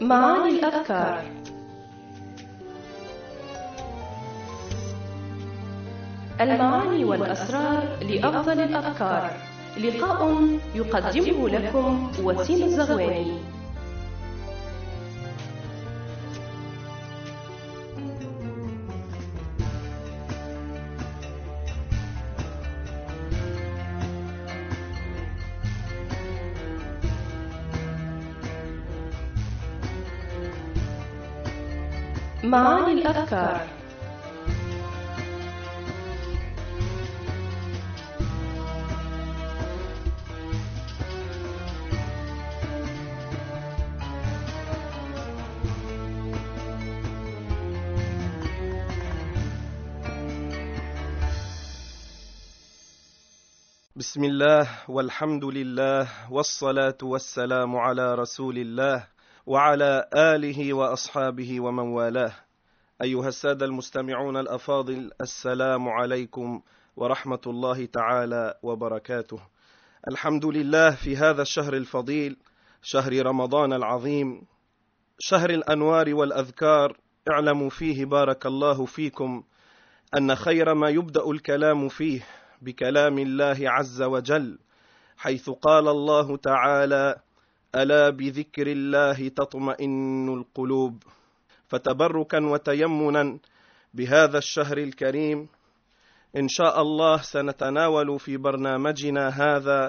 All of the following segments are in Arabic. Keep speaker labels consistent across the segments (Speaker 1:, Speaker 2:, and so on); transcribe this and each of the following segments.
Speaker 1: معاني الأفكار. المعاني والأسرار لأفضل الأفكار. لقاء يقدمه لكم وسيم الزغواني. معاني الأفكار.
Speaker 2: بسم الله والحمد لله والصلاة والسلام على رسول الله وعلى آله وأصحابه ومن والاه. أيها السادة المستمعون الأفاضل، السلام عليكم ورحمة الله تعالى وبركاته. الحمد لله في هذا الشهر الفضيل، شهر رمضان العظيم، شهر الأنوار والأذكار. اعلموا فيه بارك الله فيكم أن خير ما يبدأ الكلام فيه بكلام الله عز وجل، حيث قال الله تعالى: ألا بذكر الله تطمئن القلوب. فتبركا وتيمنا بهذا الشهر الكريم، إن شاء الله سنتناول في برنامجنا هذا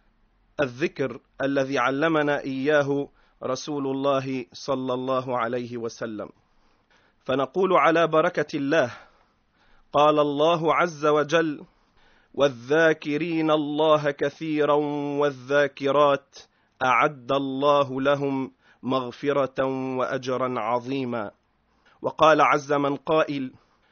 Speaker 2: الذكر الذي علمنا إياه رسول الله صلى الله عليه وسلم. فنقول على بركة الله: قال الله عز وجل: والذاكرين الله كثيرا والذاكرات أعد الله لهم مغفرة وأجرا عظيما. وقال عز من قائل: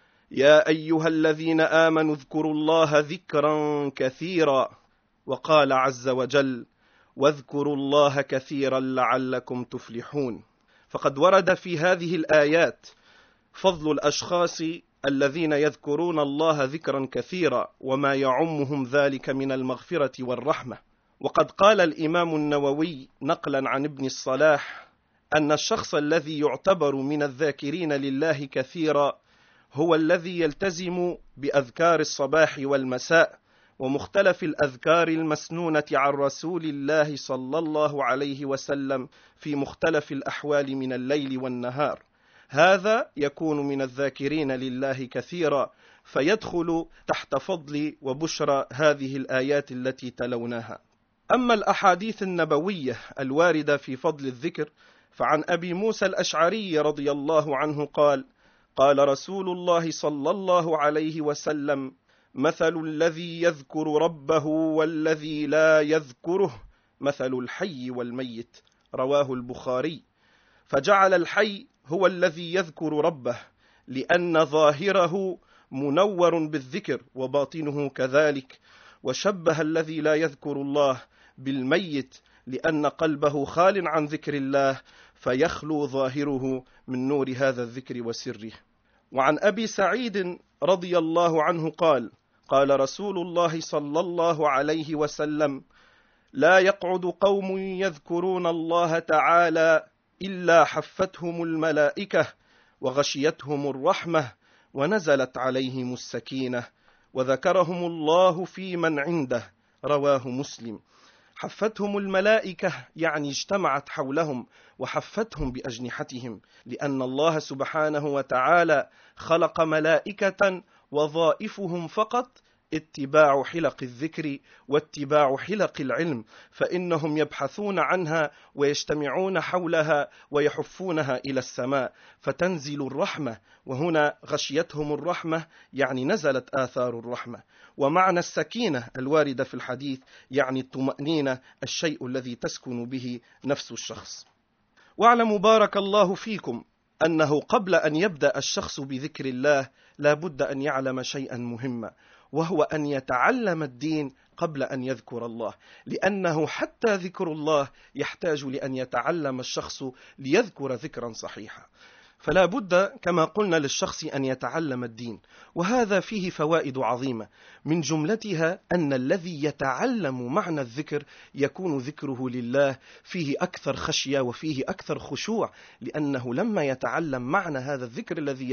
Speaker 2: يا أيها الذين آمنوا اذكروا الله ذكرا كثيرا. وقال عز وجل: واذكروا الله كثيرا لعلكم تفلحون. فقد ورد في هذه الآيات فضل الأشخاص الذين يذكرون الله ذكرا كثيرا، وما يعمهم ذلك من المغفرة والرحمة. وقد قال الإمام النووي نقلا عن ابن الصلاح أن الشخص الذي يعتبر من الذاكرين لله كثيرا هو الذي يلتزم بأذكار الصباح والمساء ومختلف الأذكار المسنونة عن رسول الله صلى الله عليه وسلم في مختلف الأحوال من الليل والنهار. هذا يكون من الذاكرين لله كثيرا، فيدخل تحت فضل وبشرى هذه الآيات التي تلوناها. أما الأحاديث النبوية الواردة في فضل الذكر، فعن أبي موسى الأشعري رضي الله عنه قال: قال رسول الله صلى الله عليه وسلم: مثل الذي يذكر ربه والذي لا يذكره مثل الحي والميت. رواه البخاري. فجعل الحي هو الذي يذكر ربه، لأن ظاهره منور بالذكر وباطنه كذلك، وشبه الذي لا يذكر الله بالميت، لأن قلبه خال عن ذكر الله، فيخلو ظاهره من نور هذا الذكر وسره. وعن أبي سعيد رضي الله عنه قال: قال رسول الله صلى الله عليه وسلم: لا يقعد قوم يذكرون الله تعالى إلا حفتهم الملائكة وغشيتهم الرحمة ونزلت عليهم السكينة وذكرهم الله في من عنده. رواه مسلم. حفتهم الملائكة يعني اجتمعت حولهم وحفتهم بأجنحتهم، لأن الله سبحانه وتعالى خلق ملائكة وظائفهم فقط اتباع حلق الذكر واتباع حلق العلم، فإنهم يبحثون عنها ويجتمعون حولها ويحفونها إلى السماء، فتنزل الرحمة. وهنا غشيتهم الرحمة يعني نزلت آثار الرحمة. ومعنى السكينة الواردة في الحديث يعني الطمأنينة، الشيء الذي تسكن به نفس الشخص. واعلموا بارك الله فيكم أنه قبل أن يبدأ الشخص بذكر الله لا بد أن يعلم شيئا مهما، وهو أن يتعلم الدين قبل أن يذكر الله، لأنه حتى ذكر الله يحتاج لأن يتعلم الشخص ليذكر ذكرا صحيحا. فلا بد كما قلنا للشخص أن يتعلم الدين، وهذا فيه فوائد عظيمة، من جملتها أن الذي يتعلم معنى الذكر يكون ذكره لله فيه أكثر خشية وفيه أكثر خشوع، لأنه لما يتعلم معنى هذا الذكر الذي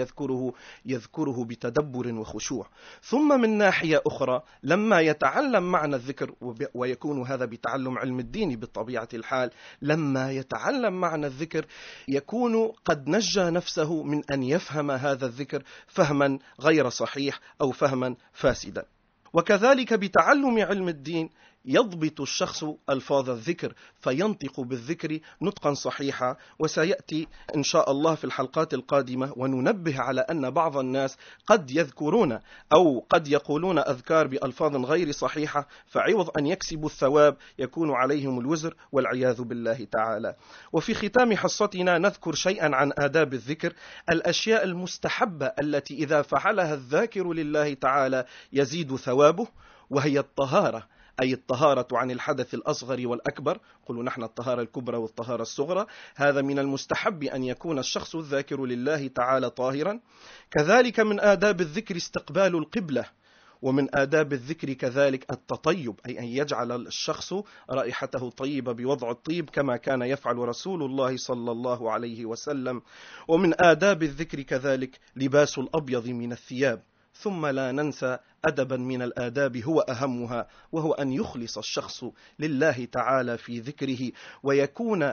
Speaker 2: يذكره بتدبر وخشوع. ثم من ناحية أخرى لما يتعلم معنى الذكر، ويكون هذا بتعلم علم الدين بطبيعة الحال، لما يتعلم معنى الذكر يكون قد نجى نفسه من أن يفهم هذا الذكر فهما غير صحيح أو فهما فاسدا. وكذلك بتعلم علم الدين يضبط الشخص ألفاظ الذكر فينطق بالذكر نطقا صحيحا، وسيأتي إن شاء الله في الحلقات القادمة وننبه على أن بعض الناس قد يذكرون أو قد يقولون أذكار بألفاظ غير صحيحة، فعوض أن يكسبوا الثواب يكون عليهم الوزر والعياذ بالله تعالى. وفي ختام حصتنا نذكر شيئا عن آداب الذكر، الأشياء المستحبة التي إذا فعلها الذاكر لله تعالى يزيد ثوابه، وهي الطهارة، أي الطهارة عن الحدث الأصغر والأكبر، قلوا نحن الطهارة الكبرى والطهارة الصغرى، هذا من المستحب أن يكون الشخص الذاكر لله تعالى طاهرا. كذلك من آداب الذكر استقبال القبلة، ومن آداب الذكر كذلك التطيب، أي أن يجعل الشخص رائحته طيبة بوضع الطيب كما كان يفعل رسول الله صلى الله عليه وسلم. ومن آداب الذكر كذلك لباس الأبيض من الثياب. ثم لا ننسى أدبا من الآداب هو أهمها، وهو أن يخلص الشخص لله تعالى في ذكره، ويكون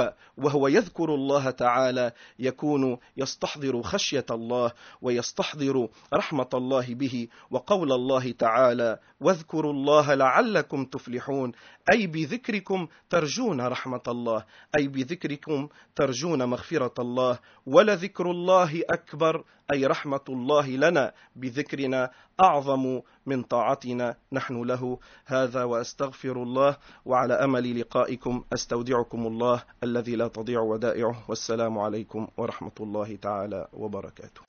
Speaker 2: وهو يذكر الله تعالى يكون يستحضر خشية الله ويستحضر رحمة الله به، وقول الله تعالى: واذكروا الله لعلكم تفلحون، أي بذكركم ترجون رحمة الله، أي بذكركم ترجون مغفرة الله. ولذكر الله أكبر، أي رحمة الله لنا بذكرنا أعظم من طاعتنا نحن له. هذا وأستغفر الله، وعلى أمل لقائكم أستودعكم الله الذي لا تضيع ودائعه، والسلام عليكم ورحمة الله تعالى وبركاته.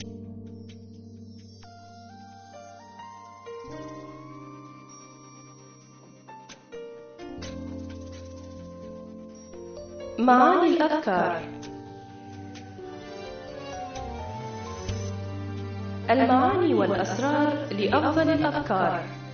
Speaker 1: معاني الأذكار. المعاني والأسرار لأفضل الأذكار.